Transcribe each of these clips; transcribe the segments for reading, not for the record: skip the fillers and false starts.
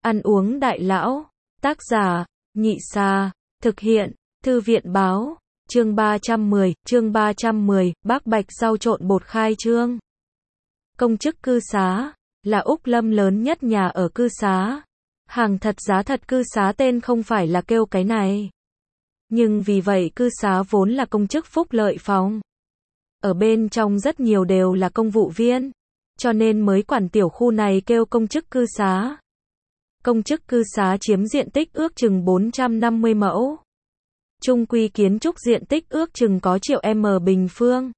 Ăn uống đại lão. Tác giả, Nhị Sa. Thực hiện, Thư viện Báo. Chương 310, bác Bạch rau trộn bột khai trương. Công chức cư xá, là Úc Lâm lớn nhất nhà ở cư xá. Hàng thật giá thật cư xá tên không phải là kêu cái này. Nhưng vì vậy cư xá vốn là công chức phúc lợi phòng. Ở bên trong rất nhiều đều là công vụ viên, cho nên mới quản tiểu khu này kêu công chức cư xá. Công chức cư xá chiếm diện tích ước chừng 450 mẫu. Chung quy kiến trúc diện tích ước chừng có triệu m bình phương.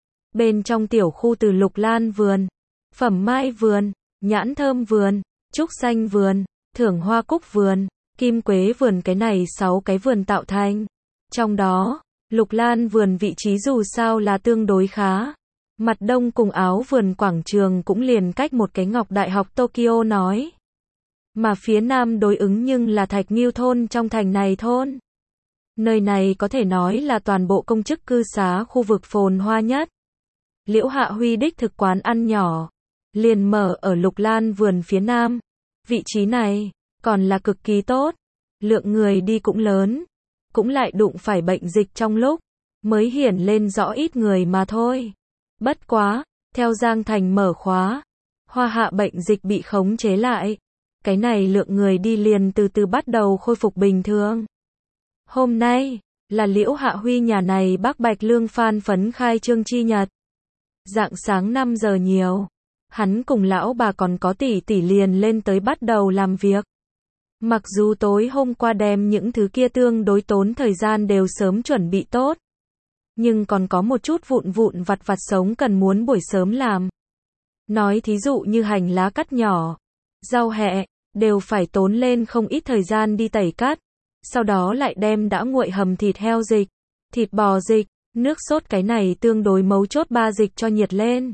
Bên trong tiểu khu từ lục lan vườn, phẩm mai vườn, nhãn thơm vườn, trúc xanh vườn, thưởng hoa cúc vườn, kim quế vườn, cái này 6 cái vườn tạo thành. Trong đó, lục lan vườn vị trí dù sao là tương đối khá. Mặt đông cùng áo vườn quảng trường cũng liền cách một cái Ngọc Đại học Tokyo nói. Mà phía nam đối ứng nhưng là Thạch Nghiêu thôn trong thành này thôn. Nơi này có thể nói là toàn bộ công chức cư xá khu vực phồn hoa nhất. Liễu Hạ Huy đích thực quán ăn nhỏ, liền mở ở lục lan vườn phía nam. Vị trí này, còn là cực kỳ tốt. Lượng người đi cũng lớn, cũng lại đụng phải bệnh dịch trong lúc, mới hiển lên rõ ít người mà thôi. Bất quá, theo Giang Thành mở khóa, Hoa Hạ bệnh dịch bị khống chế lại. Cái này lượng người đi liền từ từ bắt đầu khôi phục bình thường. Hôm nay, là Liễu Hạ Huy nhà này bác Bạch Lương Phan phấn khai trương chi nhật. Rạng sáng 5 giờ nhiều, hắn cùng lão bà còn có tỷ tỷ liền lên tới bắt đầu làm việc. Mặc dù tối hôm qua đem những thứ kia tương đối tốn thời gian đều sớm chuẩn bị tốt, nhưng còn có một chút vụn vặt vặt sống cần muốn buổi sớm làm. Nói thí dụ như hành lá cắt nhỏ, rau hẹ, đều phải tốn lên không ít thời gian đi tẩy cắt. Sau đó lại đem đã nguội hầm thịt heo dịch, thịt bò dịch, nước sốt cái này tương đối mấu chốt ba dịch cho nhiệt lên.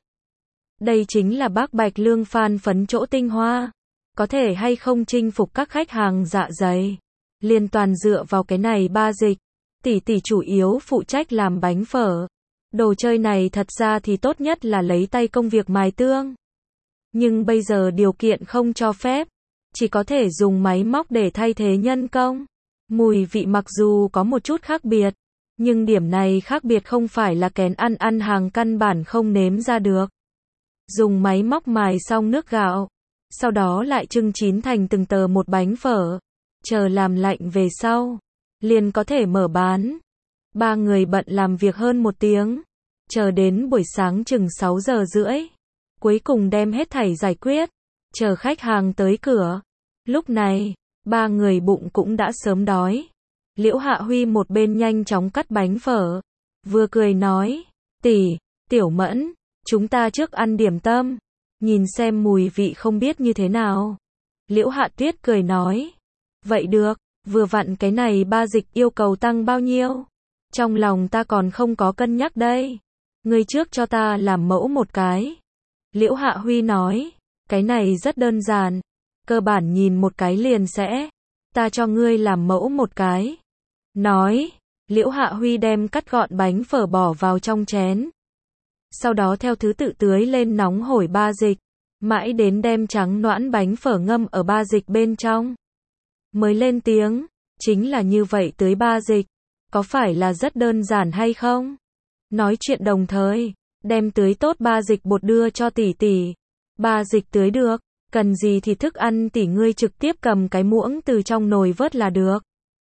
Đây chính là bác Bạch Lương Phan phấn chỗ tinh hoa. Có thể hay không chinh phục các khách hàng dạ dày, liên toàn dựa vào cái này ba dịch. Tỷ tỷ chủ yếu phụ trách làm bánh phở. Đồ chơi này thật ra thì tốt nhất là lấy tay công việc mài tương. Nhưng bây giờ điều kiện không cho phép, chỉ có thể dùng máy móc để thay thế nhân công. Mùi vị mặc dù có một chút khác biệt, nhưng điểm này khác biệt không phải là kén ăn hàng căn bản không nếm ra được. Dùng máy móc mài xong nước gạo, sau đó lại trưng chín thành từng tờ một bánh phở, chờ làm lạnh về sau, liền có thể mở bán. Ba người bận làm việc hơn 1 tiếng, chờ đến buổi sáng chừng 6 giờ rưỡi, cuối cùng đem hết thảy giải quyết, chờ khách hàng tới cửa. Lúc này, ba người bụng cũng đã sớm đói. Liễu Hạ Huy một bên nhanh chóng cắt bánh phở, vừa cười nói, tỷ, Tiểu Mẫn, chúng ta trước ăn điểm tâm, nhìn xem mùi vị không biết như thế nào. Liễu Hạ Tuyết cười nói, vậy được, vừa vặn cái này ba dịch yêu cầu tăng bao nhiêu? Trong lòng ta còn không có cân nhắc đây. Ngươi trước cho ta làm mẫu một cái. Liễu Hạ Huy nói, cái này rất đơn giản, cơ bản nhìn một cái liền sẽ. Ta cho ngươi làm mẫu một cái. Nói, Liễu Hạ Huy đem cắt gọn bánh phở bỏ vào trong chén. Sau đó theo thứ tự tưới lên nóng hổi ba dịch, mãi đến đem trắng noãn bánh phở ngâm ở ba dịch bên trong. Mới lên tiếng, chính là như vậy tưới ba dịch, có phải là rất đơn giản hay không? Nói chuyện đồng thời, đem tưới tốt ba dịch bột đưa cho tỷ tỷ. Ba dịch tưới được, cần gì thì thức ăn tỷ ngươi trực tiếp cầm cái muỗng từ trong nồi vớt là được.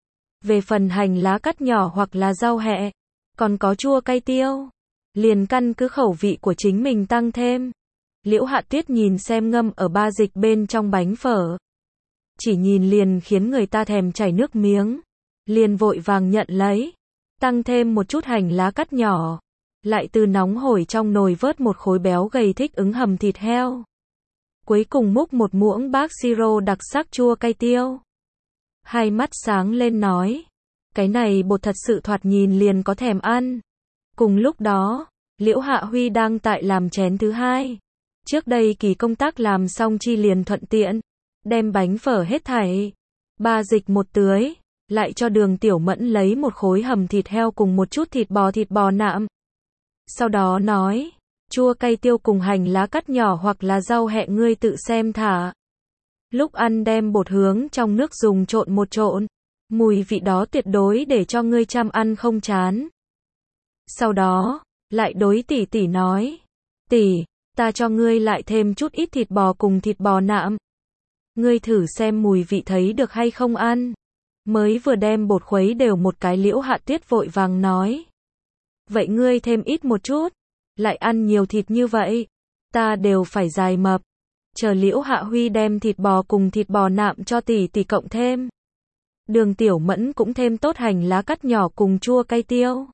Về phần hành lá cắt nhỏ hoặc là rau hẹ, còn có chua cay tiêu, liền căn cứ khẩu vị của chính mình tăng thêm. Liễu Hạ Tuyết nhìn xem ngâm ở ba dịch bên trong bánh phở, chỉ nhìn liền khiến người ta thèm chảy nước miếng, liền vội vàng nhận lấy, tăng thêm một chút hành lá cắt nhỏ, lại từ nóng hổi trong nồi vớt một khối béo gầy thích ứng hầm thịt heo. Cuối cùng múc một muỗng bác siro đặc sắc chua cay tiêu. Hai mắt sáng lên nói, cái này bột thật sự thoạt nhìn liền có thèm ăn. Cùng lúc đó, Liễu Hạ Huy đang tại làm chén thứ hai. Trước đây kỳ công tác làm xong chi liền thuận tiện, đem bánh phở hết thảy, ba dịch một tưới, lại cho Đường Tiểu Mẫn lấy một khối hầm thịt heo cùng một chút thịt bò nạm. Sau đó nói, chua cay tiêu cùng hành lá cắt nhỏ hoặc là rau hẹ ngươi tự xem thả. Lúc ăn đem bột hướng trong nước dùng trộn một trộn. Mùi vị đó tuyệt đối để cho ngươi chăm ăn không chán. Sau đó, lại đối tỷ tỷ nói. Tỷ, ta cho ngươi lại thêm chút ít thịt bò cùng thịt bò nạm. Ngươi thử xem mùi vị thấy được hay không ăn. Mới vừa đem bột khuấy đều một cái Liễu Hạ Tuyết vội vàng nói. Vậy ngươi thêm ít một chút. Lại ăn nhiều thịt như vậy. Ta đều phải dài mập. Chờ Liễu Hạ Huy đem thịt bò cùng thịt bò nạm cho tỷ tỷ cộng thêm. Đường Tiểu Mẫn cũng thêm tốt hành lá cắt nhỏ cùng chua cay tiêu.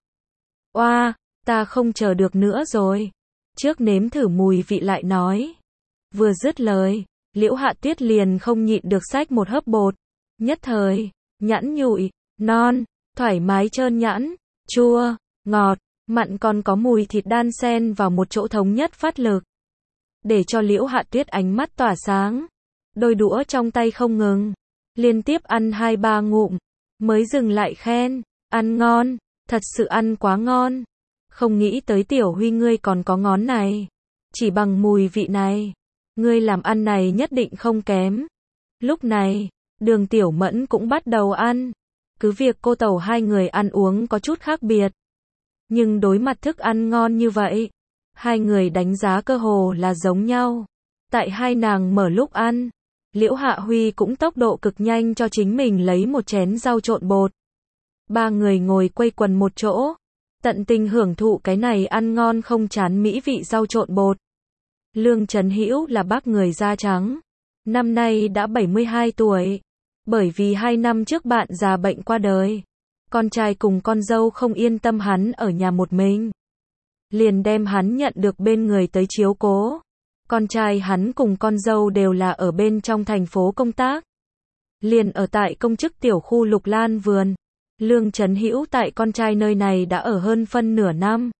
Oa, ta không chờ được nữa rồi. Trước nếm thử mùi vị lại nói. Vừa dứt lời, Liễu Hạ Tuyết liền không nhịn được xách một hớp bột. Nhất thời, nhẵn nhụi, non, thoải mái trơn nhẵn, chua, ngọt, mặn còn có mùi thịt đan xen vào một chỗ thống nhất phát lực. Để cho Liễu Hạ Tuyết ánh mắt tỏa sáng. Đôi đũa trong tay không ngừng. Liên tiếp ăn 2-3 ngụm. Mới dừng lại khen. Ăn ngon. Thật sự ăn quá ngon. Không nghĩ tới Tiểu Huy ngươi còn có ngón này. Chỉ bằng mùi vị này. Ngươi làm ăn này nhất định không kém. Lúc này, Đường Tiểu Mẫn cũng bắt đầu ăn. Cứ việc cô tẩu hai người ăn uống có chút khác biệt. Nhưng đối mặt thức ăn ngon như vậy. Hai người đánh giá cơ hồ là giống nhau. Tại hai nàng mở lúc ăn. Liễu Hạ Huy cũng tốc độ cực nhanh cho chính mình lấy một chén rau trộn bột. Ba người ngồi quây quần một chỗ. Tận tình hưởng thụ cái này ăn ngon không chán mỹ vị rau trộn bột. Lương Trấn Hữu là bác người da trắng. Năm nay đã 72 tuổi. Bởi vì 2 năm trước bạn già bệnh qua đời. Con trai cùng con dâu không yên tâm hắn ở nhà một mình. Liền đem hắn nhận được bên người tới chiếu cố. Con trai hắn cùng con dâu đều là ở bên trong thành phố công tác. Liền ở tại công chức tiểu khu Lục Lan Vườn. Lương Trấn Hữu tại con trai nơi này đã ở hơn phân nửa năm.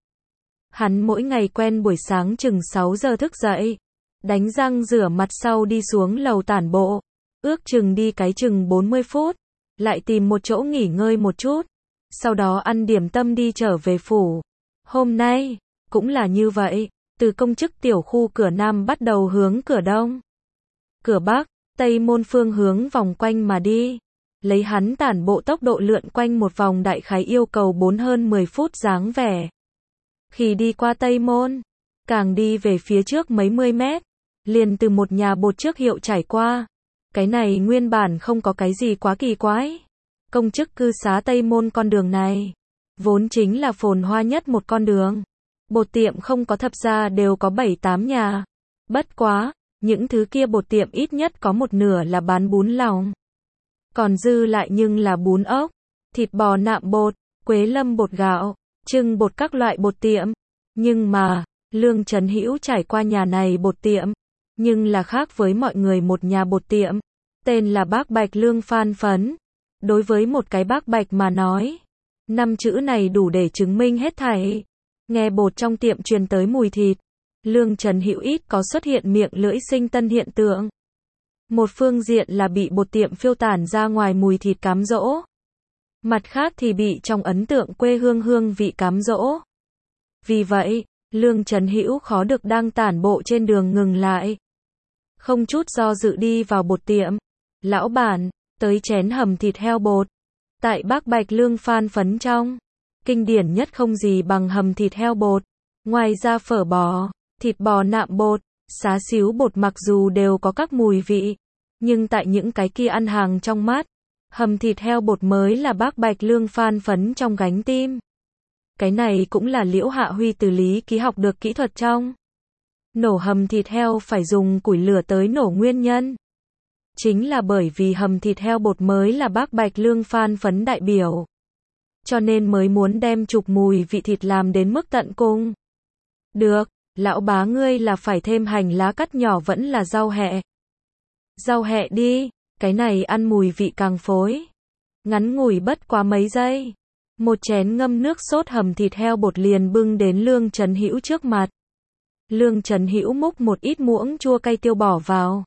Hắn mỗi ngày quen buổi sáng chừng 6 giờ thức dậy. Đánh răng rửa mặt sau đi xuống lầu tản bộ. Ước chừng đi cái chừng 40 phút. Lại tìm một chỗ nghỉ ngơi một chút. Sau đó ăn điểm tâm đi trở về phủ. Hôm nay, cũng là như vậy. Từ công chức tiểu khu cửa Nam bắt đầu hướng cửa Đông. Cửa Bắc, Tây môn phương hướng vòng quanh mà đi. Lấy hắn tản bộ tốc độ lượn quanh một vòng đại khái yêu cầu 4 hơn 10 phút dáng vẻ. Khi đi qua Tây môn, càng đi về phía trước mấy mươi mét, liền từ một nhà bột trước hiệu trải qua. Cái này nguyên bản không có cái gì quá kỳ quái. Công chức cư xá Tây môn con đường này, vốn chính là phồn hoa nhất một con đường. Bột tiệm không có thập gia đều có 7-8 nhà. Bất quá, những thứ kia bột tiệm ít nhất có một nửa là bán bún lòng. Còn dư lại nhưng là bún ốc, thịt bò nạm bột, quế lâm bột gạo, trưng bột các loại bột tiệm. Nhưng mà, Lương Trấn Hữu trải qua nhà này bột tiệm, nhưng là khác với mọi người một nhà bột tiệm, tên là Bác Bạch Lương Phan Phấn. Đối với một cái bác Bạch mà nói, 5 chữ này đủ để chứng minh hết thảy. Nghe bột trong tiệm truyền tới mùi thịt, Lương Trấn Hữu ít có xuất hiện miệng lưỡi sinh tân hiện tượng. Một phương diện là bị bột tiệm phiêu tản ra ngoài mùi thịt cám dỗ. Mặt khác thì bị trong ấn tượng quê hương hương vị cám dỗ. Vì vậy, Lương Trấn Hữu khó được đang tản bộ trên đường ngừng lại. Không chút do dự đi vào bột tiệm. Lão bản, tới chén hầm thịt heo bột. Tại Bác Bạch Lương Phan Phấn trong, kinh điển nhất không gì bằng hầm thịt heo bột. Ngoài ra phở bò, thịt bò nạm bột, xá xíu bột mặc dù đều có các mùi vị, nhưng tại những cái kia ăn hàng trong mắt, hầm thịt heo bột mới là Bác Bạch Lương Phan Phấn trong gánh tim. Cái này cũng là Liễu Hạ Huy từ Lý Ký học được kỹ thuật trong nổ hầm thịt heo phải dùng củi lửa tới nổ nguyên nhân. Chính là bởi vì hầm thịt heo bột mới là Bác Bạch Lương Phan Phấn đại biểu. Cho nên mới muốn đem trục mùi vị thịt làm đến mức tận cùng. Được, lão bá ngươi là phải thêm hành lá cắt nhỏ vẫn là rau hẹ. Rau hẹ đi, cái này ăn mùi vị càng phối. Ngắn ngủi bất quá mấy giây. Một chén ngâm nước sốt hầm thịt heo bột liền bưng đến Lương Trấn Hữu trước mặt. Lương Trấn Hữu múc một ít muỗng chua cay tiêu bỏ vào.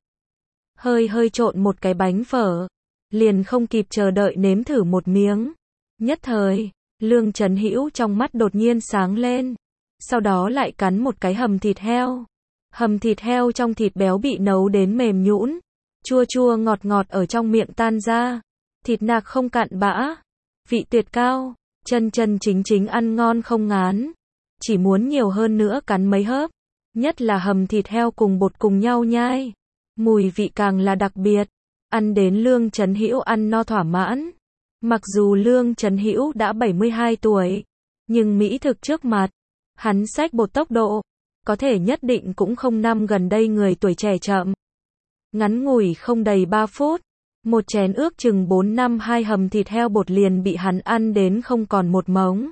Hơi trộn một cái bánh phở. Liền không kịp chờ đợi nếm thử một miếng. Nhất thời, Lương Trấn Hữu trong mắt đột nhiên sáng lên. Sau đó lại cắn một cái hầm thịt heo. Hầm thịt heo trong thịt béo bị nấu đến mềm nhũn. chua chua ngọt ngọt ở trong miệng tan ra, thịt nạc không cạn bã, vị tuyệt cao, chân chân chính chính ăn ngon không ngán, chỉ muốn nhiều hơn nữa cắn mấy hớp, nhất là hầm thịt heo cùng bột cùng nhau nhai, mùi vị càng là đặc biệt, ăn đến Lương Chấn Hữu ăn no thỏa mãn. Mặc dù Lương Chấn Hữu đã 72 tuổi, nhưng mỹ thực trước mặt, hắn xách bột tốc độ, có thể nhất định cũng không năm gần đây người tuổi trẻ chậm. Ngắn ngủi không đầy 3 phút, một chén ước chừng 4-5 hầm thịt heo bột liền bị hắn ăn đến không còn một mống.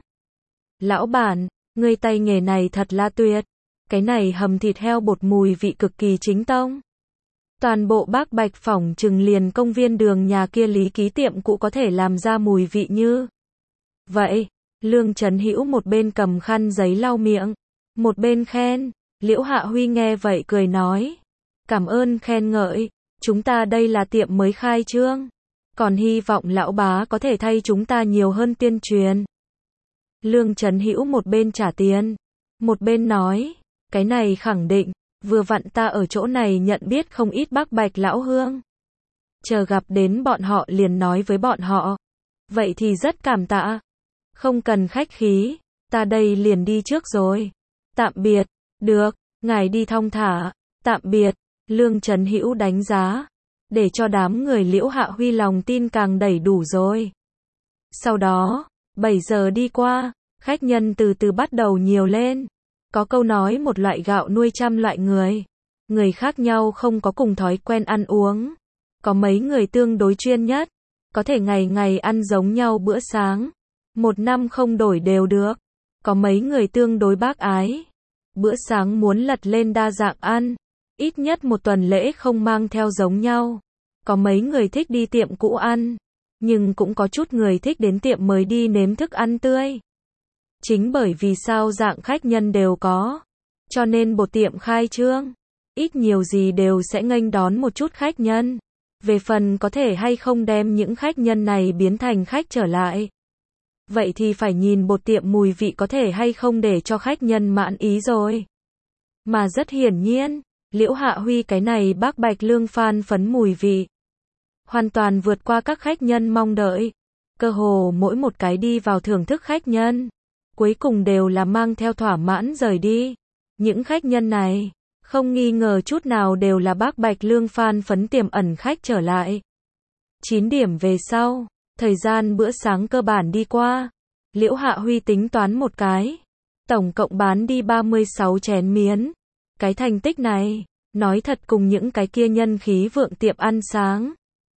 Lão bản, ngươi tay nghề này thật là tuyệt, cái này hầm thịt heo bột mùi vị cực kỳ chính tông. Toàn bộ Bác Bạch phỏng chừng liền công viên đường nhà kia Lý Ký tiệm cũ có thể làm ra mùi vị như vậy. Lương Chấn Hữu một bên cầm khăn giấy lau miệng, một bên khen. Liễu Hạ Huy nghe vậy cười nói, cảm ơn khen ngợi, chúng ta đây là tiệm mới khai trương, còn hy vọng lão bá có thể thay chúng ta nhiều hơn tuyên truyền. Lương Chấn Hữu một bên trả tiền, một bên nói, cái này khẳng định, vừa vặn ta ở chỗ này nhận biết không ít Bác Bạch lão hương. Chờ gặp đến bọn họ liền nói với bọn họ. Vậy thì rất cảm tạ. Không cần khách khí, ta đây liền đi trước rồi. Tạm biệt, được, ngài đi thong thả, tạm biệt, Lương Chấn Hữu đánh giá, để cho đám người Liễu Hạ Huy lòng tin càng đầy đủ rồi. Sau đó, 7 giờ đi qua, khách nhân từ từ bắt đầu nhiều lên. Có câu nói một loại gạo nuôi trăm loại người. Người khác nhau không có cùng thói quen ăn uống. Có mấy người tương đối chuyên nhất, có thể ngày ngày ăn giống nhau bữa sáng. Một năm không đổi đều được. Có mấy người tương đối bác ái. Bữa sáng muốn lật lên đa dạng ăn. Ít nhất một tuần lễ không mang theo giống nhau. Có mấy người thích đi tiệm cũ ăn. Nhưng cũng có chút người thích đến tiệm mới đi nếm thức ăn tươi. Chính bởi vì sao dạng khách nhân đều có, cho nên bột tiệm khai trương, ít nhiều gì đều sẽ nghênh đón một chút khách nhân. Về phần có thể hay không đem những khách nhân này biến thành khách trở lại, vậy thì phải nhìn bột tiệm mùi vị có thể hay không để cho khách nhân mãn ý rồi. Mà rất hiển nhiên, Liễu Hạ Huy cái này Bác Bạch Lương phan phấn mùi vị, hoàn toàn vượt qua các khách nhân mong đợi. Cơ hồ mỗi một cái đi vào thưởng thức khách nhân, cuối cùng đều là mang theo thỏa mãn rời đi. Những khách nhân này, không nghi ngờ chút nào đều là Bác Bạch Lương phan phấn tiềm ẩn khách trở lại. 9 điểm về sau, thời gian bữa sáng cơ bản đi qua. Liễu Hạ Huy tính toán một cái, tổng cộng bán đi 36 chén miến. Cái thành tích này, nói thật cùng những cái kia nhân khí vượng tiệm ăn sáng,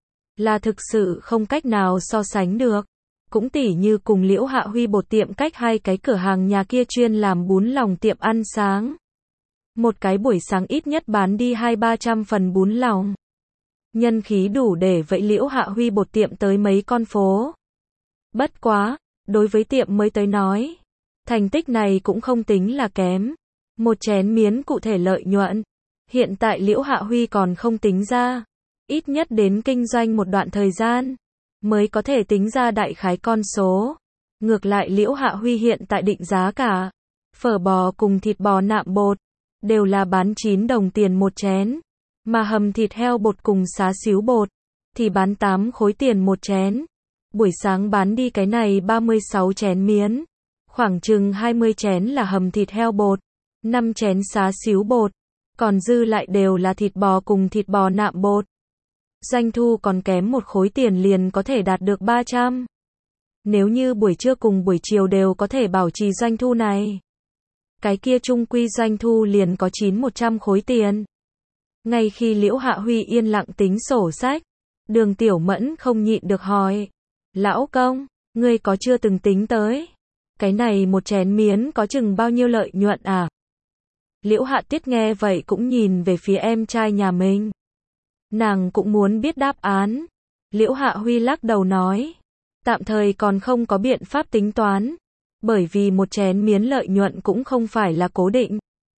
là thực sự không cách nào so sánh được. Cũng tỉ như cùng Liễu Hạ Huy bột tiệm cách hai cái cửa hàng nhà kia chuyên làm bún lòng tiệm ăn sáng. Một cái buổi sáng ít nhất bán đi 200-300 phần bún lòng. Nhân khí đủ để vậy Liễu Hạ Huy bột tiệm tới mấy con phố. Bất quá, đối với tiệm mới tới nói, thành tích này cũng không tính là kém. Một chén miến cụ thể lợi nhuận, hiện tại Liễu Hạ Huy còn không tính ra. Ít nhất đến kinh doanh một đoạn thời gian, mới có thể tính ra đại khái con số. Ngược lại Liễu Hạ Huy hiện tại định giá cả, phở bò cùng thịt bò nạm bột, đều là bán 9 đồng tiền một chén. Mà hầm thịt heo bột cùng xá xíu bột, thì bán 8 khối tiền một chén. Buổi sáng bán đi cái này 36 chén miến, khoảng chừng 20 chén là hầm thịt heo bột, 5 chén xá xíu bột, còn dư lại đều là thịt bò cùng thịt bò nạm bột. Doanh thu còn kém 1 khối tiền liền có thể đạt được 300. Nếu như buổi trưa cùng buổi chiều đều có thể bảo trì doanh thu này, cái kia chung quy doanh thu liền có 900-100 khối tiền. Ngay khi Liễu Hạ Huy yên lặng tính sổ sách, Đường Tiểu Mẫn không nhịn được hỏi, lão công, ngươi có chưa từng tính tới, cái này một chén miến có chừng bao nhiêu lợi nhuận à? Liễu Hạ Tiết nghe vậy cũng nhìn về phía em trai nhà mình. Nàng cũng muốn biết đáp án. Liễu Hạ Huy lắc đầu nói, tạm thời còn không có biện pháp tính toán, bởi vì một chén miến lợi nhuận cũng không phải là cố định.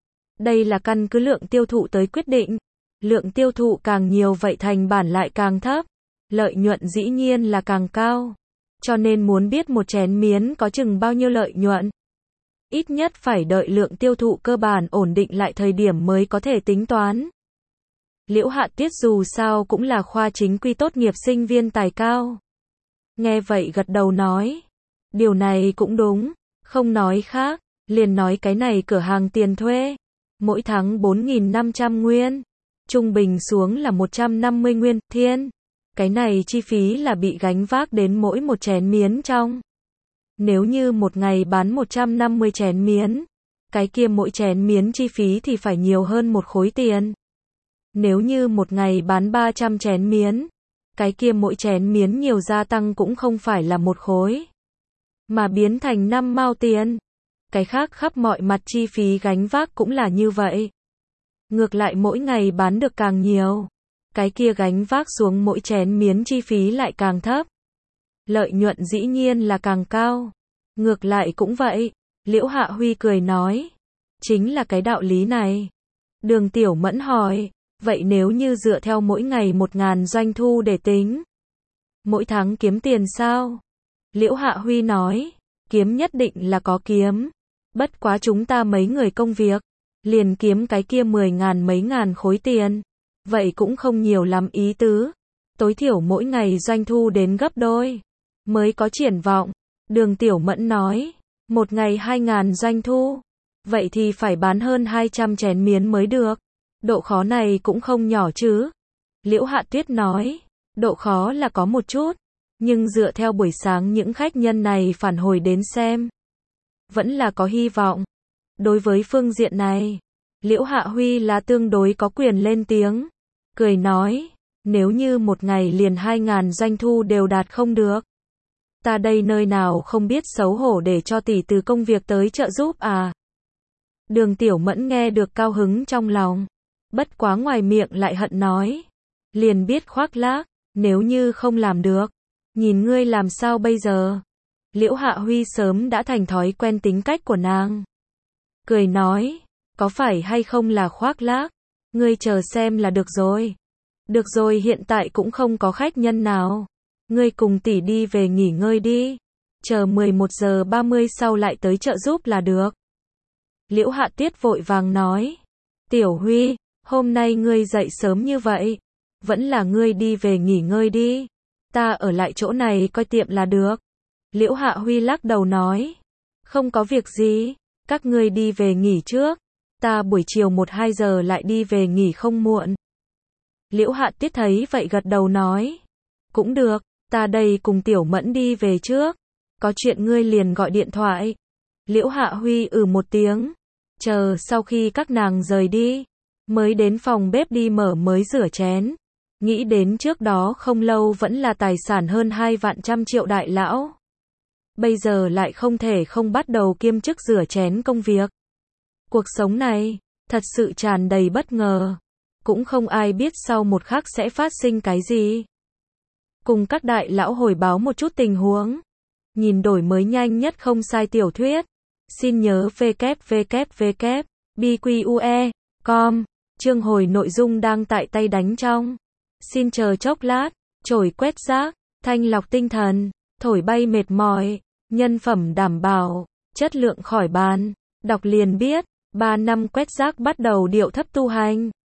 Đây là căn cứ lượng tiêu thụ tới quyết định. Lượng tiêu thụ càng nhiều vậy thành bản lại càng thấp, lợi nhuận dĩ nhiên là càng cao. Cho nên muốn biết một chén miến có chừng bao nhiêu lợi nhuận, ít nhất phải đợi lượng tiêu thụ cơ bản ổn định lại thời điểm mới có thể tính toán. Liễu Hạ Tuyết dù sao cũng là khoa chính quy tốt nghiệp sinh viên tài cao. Nghe vậy gật đầu nói. Điều này cũng đúng, không nói khác, liền nói cái này cửa hàng tiền thuê. Mỗi tháng 4.500 nguyên, trung bình xuống là 150 nguyên, thiên. Cái này chi phí là bị gánh vác đến mỗi một chén miến trong. Nếu như một ngày bán 150 chén miến, cái kia mỗi chén miến chi phí thì phải nhiều hơn một khối tiền. Nếu như một ngày bán 300 chén miến, cái kia mỗi chén miến nhiều gia tăng cũng không phải là một khối, mà biến thành 5 mao tiền. Cái khác khắp mọi mặt chi phí gánh vác cũng là như vậy. Ngược lại mỗi ngày bán được càng nhiều, cái kia gánh vác xuống mỗi chén miến chi phí lại càng thấp. Lợi nhuận dĩ nhiên là càng cao. Ngược lại cũng vậy, Liễu Hạ Huy cười nói. Chính là cái đạo lý này. Đường Tiểu Mẫn hỏi, vậy nếu như dựa theo mỗi ngày 1.000 doanh thu để tính, mỗi tháng kiếm tiền sao? Liễu Hạ Huy nói, kiếm nhất định là có kiếm. Bất quá chúng ta mấy người công việc, liền kiếm cái kia 10.000 mấy ngàn khối tiền. Vậy cũng không nhiều lắm ý tứ. Tối thiểu mỗi ngày doanh thu đến gấp đôi, mới có triển vọng. Đường Tiểu Mẫn nói, một ngày 2.000 doanh thu, vậy thì phải bán hơn 200 chén miến mới được. Độ khó này cũng không nhỏ chứ. Liễu Hạ Tuyết nói, độ khó là có một chút, nhưng dựa theo buổi sáng những khách nhân này phản hồi đến xem, vẫn là có hy vọng. Đối với phương diện này, Liễu Hạ Huy là tương đối có quyền lên tiếng. Cười nói, nếu như một ngày liền 2.000 doanh thu đều đạt không được, ta đây nơi nào không biết xấu hổ để cho tỷ từ công việc tới trợ giúp à. Đường Tiểu Mẫn nghe được cao hứng trong lòng, bất quá ngoài miệng lại hận nói, liền biết khoác lác, nếu như không làm được, nhìn ngươi làm sao bây giờ. Liễu Hạ Huy sớm đã thành thói quen tính cách của nàng. Cười nói, có phải hay không là khoác lác, ngươi chờ xem là được rồi. Được rồi, hiện tại cũng không có khách nhân nào. Ngươi cùng tỷ đi về nghỉ ngơi đi. Chờ 11 giờ 30 sau lại tới trợ giúp là được. Liễu Hạ Tuyết vội vàng nói. Tiểu Huy, hôm nay ngươi dậy sớm như vậy. Vẫn là ngươi đi về nghỉ ngơi đi. Ta ở lại chỗ này coi tiệm là được. Liễu Hạ Huy lắc đầu nói. Không có việc gì, các ngươi đi về nghỉ trước. Ta buổi chiều 1-2 giờ lại đi về nghỉ không muộn. Liễu Hạ Tuyết thấy vậy gật đầu nói. Cũng được, ta đây cùng Tiểu Mẫn đi về trước. Có chuyện ngươi liền gọi điện thoại. Liễu Hạ Huy một tiếng. Chờ sau khi các nàng rời đi, mới đến phòng bếp đi mở mới rửa chén. Nghĩ đến trước đó không lâu vẫn là tài sản hơn 2 vạn trăm triệu đại lão. Bây giờ lại không thể không bắt đầu kiêm chức rửa chén công việc. Cuộc sống này, thật sự tràn đầy bất ngờ. Cũng không ai biết sau một khắc sẽ phát sinh cái gì. Cùng các đại lão hồi báo một chút tình huống. Nhìn đổi mới nhanh nhất không sai tiểu thuyết. Xin nhớ www.bque.com. Chương hồi nội dung đang tại tay đánh trong. Xin chờ chốc lát. Chổi quét rác, thanh lọc tinh thần, thổi bay mệt mỏi, nhân phẩm đảm bảo, chất lượng khỏi bàn. Đọc liền biết, 3 năm quét rác bắt đầu điệu thấp tu hành.